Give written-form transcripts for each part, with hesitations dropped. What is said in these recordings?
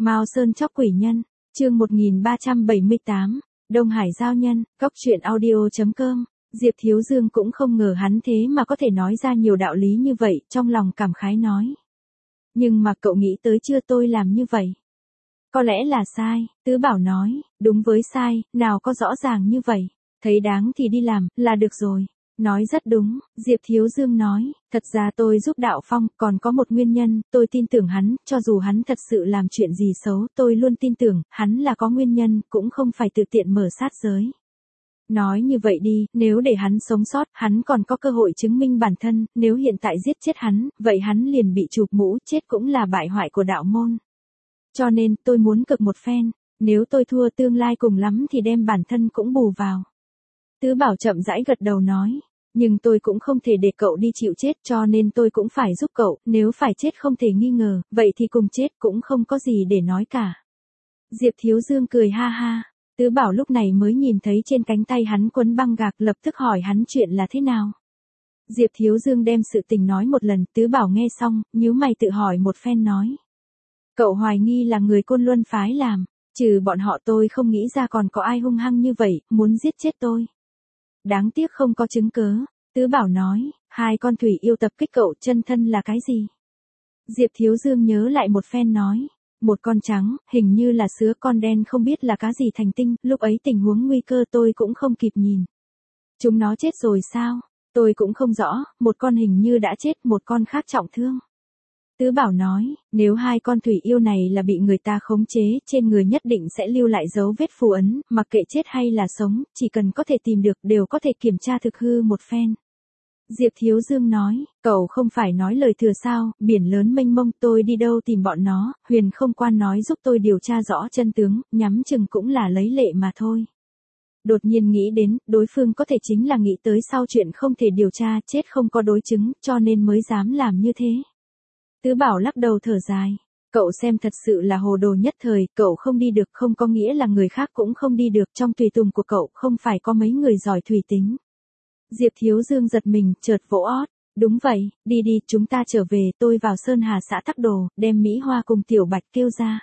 Mao Sơn chóc quỷ nhân, chương 1378, Đông Hải giao nhân, Cóc truyện audio.com. Diệp Thiếu Dương cũng không ngờ hắn thế mà có thể nói ra nhiều đạo lý như vậy, trong lòng cảm khái nói. Nhưng mà cậu nghĩ tới chưa, tôi làm như vậy? Có lẽ là sai, Tứ Bảo nói, đúng với sai, nào có rõ ràng như vậy, thấy đáng thì đi làm, là được rồi. Nói rất đúng, Diệp Thiếu Dương nói, thật ra tôi giúp Đạo Phong, còn có một nguyên nhân, tôi tin tưởng hắn, cho dù hắn thật sự làm chuyện gì xấu, tôi luôn tin tưởng, hắn là có nguyên nhân, cũng không phải tự tiện mở sát giới. Nói như vậy đi, nếu để hắn sống sót, hắn còn có cơ hội chứng minh bản thân, nếu hiện tại giết chết hắn, vậy hắn liền bị chụp mũ, chết cũng là bại hoại của đạo môn. Cho nên, tôi muốn cực một phen, nếu tôi thua tương lai cùng lắm thì đem bản thân cũng bù vào. Tứ Bảo chậm rãi gật đầu nói, nhưng tôi cũng không thể để cậu đi chịu chết, cho nên tôi cũng phải giúp cậu, nếu phải chết không thể nghi ngờ, vậy thì cùng chết cũng không có gì để nói cả. Diệp Thiếu Dương cười ha ha, Tứ Bảo lúc này mới nhìn thấy trên cánh tay hắn quấn băng gạc, lập tức hỏi hắn chuyện là thế nào. Diệp Thiếu Dương đem sự tình nói một lần, Tứ Bảo nghe xong, nhíu mày tự hỏi một phen nói. Cậu hoài nghi là người Côn Luân phái làm, trừ bọn họ tôi không nghĩ ra còn có ai hung hăng như vậy, muốn giết chết tôi. Đáng tiếc không có chứng cớ, Tứ Bảo nói, hai con thủy yêu tập kích cậu, chân thân là cái gì? Diệp Thiếu Dương nhớ lại một phen nói, một con trắng, hình như là sứa, con đen không biết là cá gì thành tinh, lúc ấy tình huống nguy cơ tôi cũng không kịp nhìn. Chúng nó chết rồi sao? Tôi cũng không rõ, một con hình như đã chết, một con khác trọng thương. Tứ Bảo nói, nếu hai con thủy yêu này là bị người ta khống chế, trên người nhất định sẽ lưu lại dấu vết phù ấn, mặc kệ chết hay là sống, chỉ cần có thể tìm được đều có thể kiểm tra thực hư một phen. Diệp Thiếu Dương nói, cậu không phải nói lời thừa sao, biển lớn mênh mông, tôi đi đâu tìm bọn nó, Huyền không quan nói giúp tôi điều tra rõ chân tướng, nhắm chừng cũng là lấy lệ mà thôi. Đột nhiên nghĩ đến, đối phương có thể chính là nghĩ tới sau chuyện không thể điều tra, chết không có đối chứng, cho nên mới dám làm như thế. Tứ Bảo lắc đầu thở dài, cậu xem thật sự là hồ đồ nhất thời, cậu không đi được không có nghĩa là người khác cũng không đi được, trong tùy tùng của cậu không phải có mấy người giỏi thủy tính. Diệp Thiếu Dương giật mình, chợt vỗ ót, đúng vậy, đi đi, chúng ta trở về, tôi vào Sơn Hà xã Tắc Đồ, đem Mỹ Hoa cùng Tiểu Bạch kêu ra.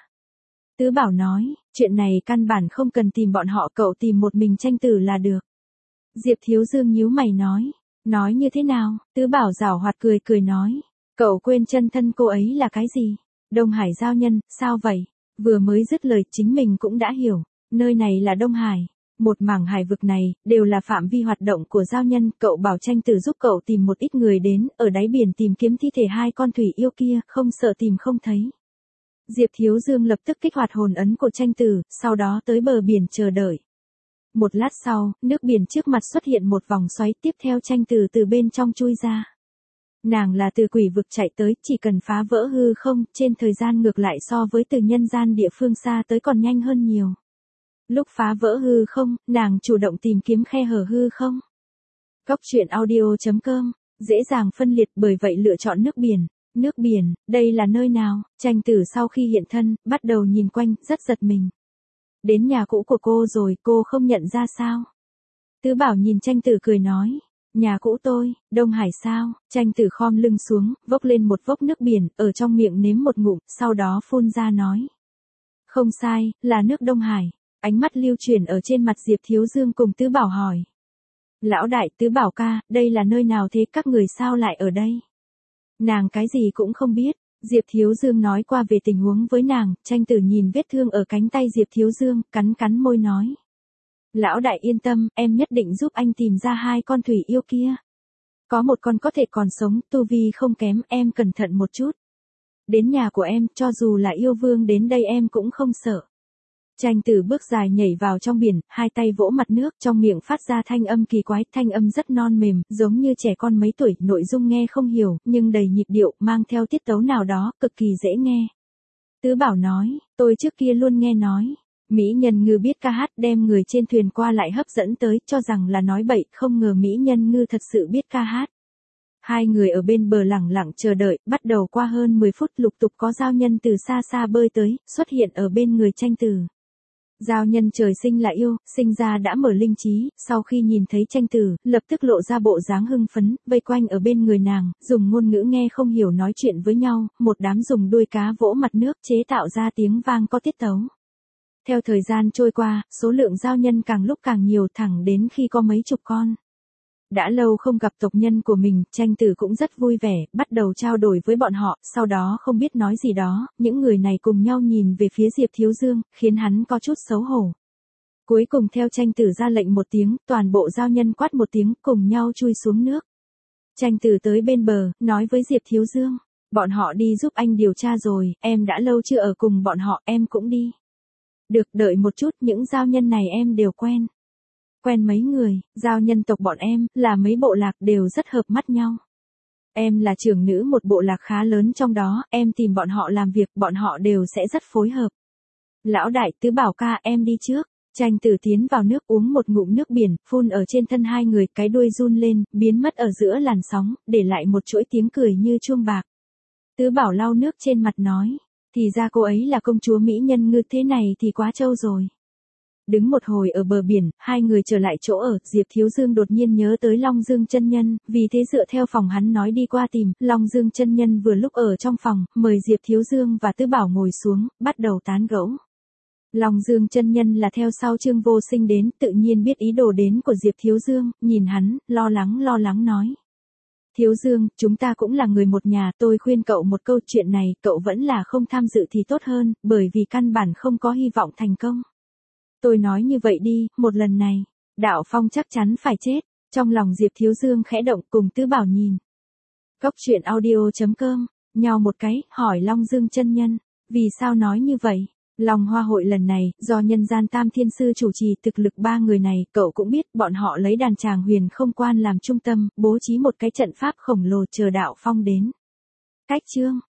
Tứ Bảo nói, chuyện này căn bản không cần tìm bọn họ, cậu tìm một mình tranh tử là được. Diệp Thiếu Dương nhíu mày nói như thế nào? Tứ Bảo giảo hoạt cười cười nói, cậu quên chân thân cô ấy là cái gì? Đông Hải giao nhân, sao vậy? Vừa mới dứt lời chính mình cũng đã hiểu, nơi này là Đông Hải. Một mảng hải vực này, đều là phạm vi hoạt động của giao nhân, cậu bảo tranh tử giúp cậu tìm một ít người đến, ở đáy biển tìm kiếm thi thể hai con thủy yêu kia, không sợ tìm không thấy. Diệp Thiếu Dương lập tức kích hoạt hồn ấn của tranh tử, sau đó tới bờ biển chờ đợi. Một lát sau, nước biển trước mặt xuất hiện một vòng xoáy, tiếp theo tranh tử từ bên trong chui ra. Nàng là từ quỷ vực chạy tới, chỉ cần phá vỡ hư không, trên thời gian ngược lại so với từ nhân gian địa phương xa tới còn nhanh hơn nhiều. Lúc phá vỡ hư không, nàng chủ động tìm kiếm khe hở hư không. Cóc truyện audio.com, dễ dàng phân liệt, bởi vậy lựa chọn nước biển. Nước biển, đây là nơi nào? Tranh tử sau khi hiện thân, bắt đầu nhìn quanh, rất giật mình. Đến nhà cũ của cô rồi, cô không nhận ra sao? Tứ Bảo nhìn tranh tử cười nói, nhà cũ tôi, Đông Hải sao? Tranh tử khom lưng xuống, vốc lên một vốc nước biển, ở trong miệng nếm một ngụm, sau đó phun ra nói. Không sai, là nước Đông Hải. Ánh mắt lưu chuyển ở trên mặt Diệp Thiếu Dương cùng Tứ Bảo hỏi. Lão đại, Tứ Bảo ca, đây là nơi nào thế, các người sao lại ở đây? Nàng cái gì cũng không biết, Diệp Thiếu Dương nói qua về tình huống với nàng, tranh tử nhìn vết thương ở cánh tay Diệp Thiếu Dương, cắn môi nói. Lão đại yên tâm, em nhất định giúp anh tìm ra hai con thủy yêu kia. Có một con có thể còn sống, tu vi không kém, em cẩn thận một chút. Đến nhà của em, cho dù là yêu vương đến đây em cũng không sợ. Tranh tử bước dài nhảy vào trong biển, hai tay vỗ mặt nước, trong miệng phát ra thanh âm kỳ quái, thanh âm rất non mềm, giống như trẻ con mấy tuổi, nội dung nghe không hiểu, nhưng đầy nhịp điệu, mang theo tiết tấu nào đó, cực kỳ dễ nghe. Tứ Bảo nói, tôi trước kia luôn nghe nói, mỹ nhân ngư biết ca hát, đem người trên thuyền qua lại hấp dẫn tới, cho rằng là nói bậy, không ngờ mỹ nhân ngư thật sự biết ca hát. Hai người ở bên bờ lẳng lặng chờ đợi, bắt đầu qua hơn 10 phút lục tục có giao nhân từ xa xa bơi tới, xuất hiện ở bên người tranh tử. Giao Nhân trời sinh là yêu, sinh ra đã mở linh trí, sau khi nhìn thấy Tranh Tử, lập tức lộ ra bộ dáng hưng phấn, vây quanh ở bên người nàng, dùng ngôn ngữ nghe không hiểu nói chuyện với nhau, một đám dùng đuôi cá vỗ mặt nước chế tạo ra tiếng vang có tiết tấu. Theo thời gian trôi qua, số lượng giao nhân càng lúc càng nhiều thẳng đến khi có mấy chục con. Đã lâu không gặp tộc nhân của mình, Tranh Tử cũng rất vui vẻ, bắt đầu trao đổi với bọn họ, sau đó không biết nói gì đó, những người này cùng nhau nhìn về phía Diệp Thiếu Dương, khiến hắn có chút xấu hổ. Cuối cùng theo Tranh Tử ra lệnh một tiếng, toàn bộ giao nhân quát một tiếng, cùng nhau chui xuống nước. Tranh Tử tới bên bờ, nói với Diệp Thiếu Dương, bọn họ đi giúp anh điều tra rồi, em đã lâu chưa ở cùng bọn họ, em cũng đi. Được, đợi một chút, những giao nhân này em đều quen. Quen mấy người, giao nhân tộc bọn em, là mấy bộ lạc đều rất hợp mắt nhau. Em là trưởng nữ một bộ lạc khá lớn trong đó, em tìm bọn họ làm việc, bọn họ đều sẽ rất phối hợp. Lão đại, Tứ Bảo ca, em đi trước. Tranh Tử tiến vào nước uống một ngụm nước biển, phun ở trên thân hai người, cái đuôi run lên, biến mất ở giữa làn sóng, để lại một chuỗi tiếng cười như chuông bạc. Tứ Bảo lau nước trên mặt nói, thì ra cô ấy là công chúa mỹ nhân ngư, thế này thì quá trâu rồi. Đứng một hồi ở bờ biển, hai người trở lại chỗ ở, Diệp Thiếu Dương đột nhiên nhớ tới Long Dương chân nhân, vì thế dựa theo phòng hắn nói đi qua tìm, Long Dương chân nhân vừa lúc ở trong phòng, mời Diệp Thiếu Dương và Tứ Bảo ngồi xuống, bắt đầu tán gẫu. Long Dương chân nhân là theo sau Trương Vô Sinh đến, tự nhiên biết ý đồ đến của Diệp Thiếu Dương, nhìn hắn, lo lắng nói. Thiếu Dương, chúng ta cũng là người một nhà, tôi khuyên cậu một câu, chuyện này, cậu vẫn là không tham dự thì tốt hơn, bởi vì căn bản không có hy vọng thành công. Tôi nói như vậy đi, một lần này, Đạo Phong chắc chắn phải chết. Trong lòng Diệp Thiếu Dương khẽ động, cùng Tứ Bảo nhìn. Cốc truyện audio.com, nhau một cái, hỏi Long Dương chân nhân, vì sao nói như vậy? Long Hoa hội lần này, do nhân gian Tam Thiên Sư chủ trì, thực lực ba người này, cậu cũng biết, bọn họ lấy đàn tràng Huyền Không Quan làm trung tâm, bố trí một cái trận pháp khổng lồ chờ Đạo Phong đến. Cách chương